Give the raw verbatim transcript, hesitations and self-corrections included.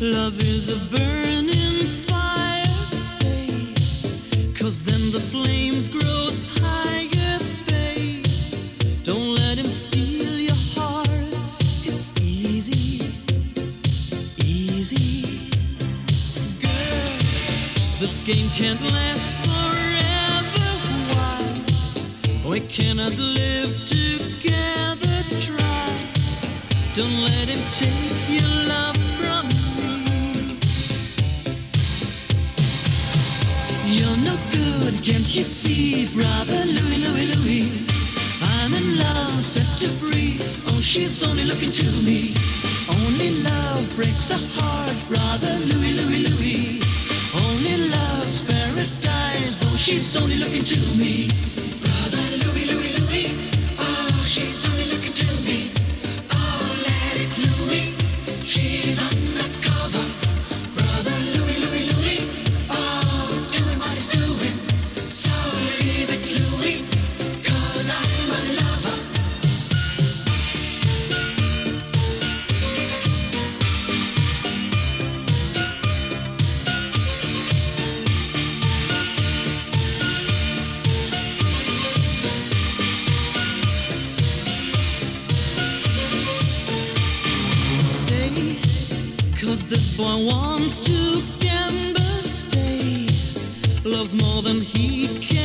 Love is a burning fire, stay, 'cause then the flames grow higher, babe. Don't let him steal your heart, it's easy, easy. Girl, this game can't last forever, why? We cannot live together, try. Don't let him take your love from me. You're no good, can't you see, brother Louie, Louie, Louie? I'm in love, set you free. Oh, she's only looking to me. Only love breaks a heart, brother Louie, Louie, Louie. Only love's paradise. Oh, she's only looking to me. Brother Louie, Louie, Louie. Oh, she's only looking to me. Oh, let it Louie. She's undercover. Brother Louie, Louie, Louie. Oh, doing what he's doing. So leave it Louie, 'cause I'm a lover. Stay, 'cause this boy wants to gamble, stay. Loves more than he can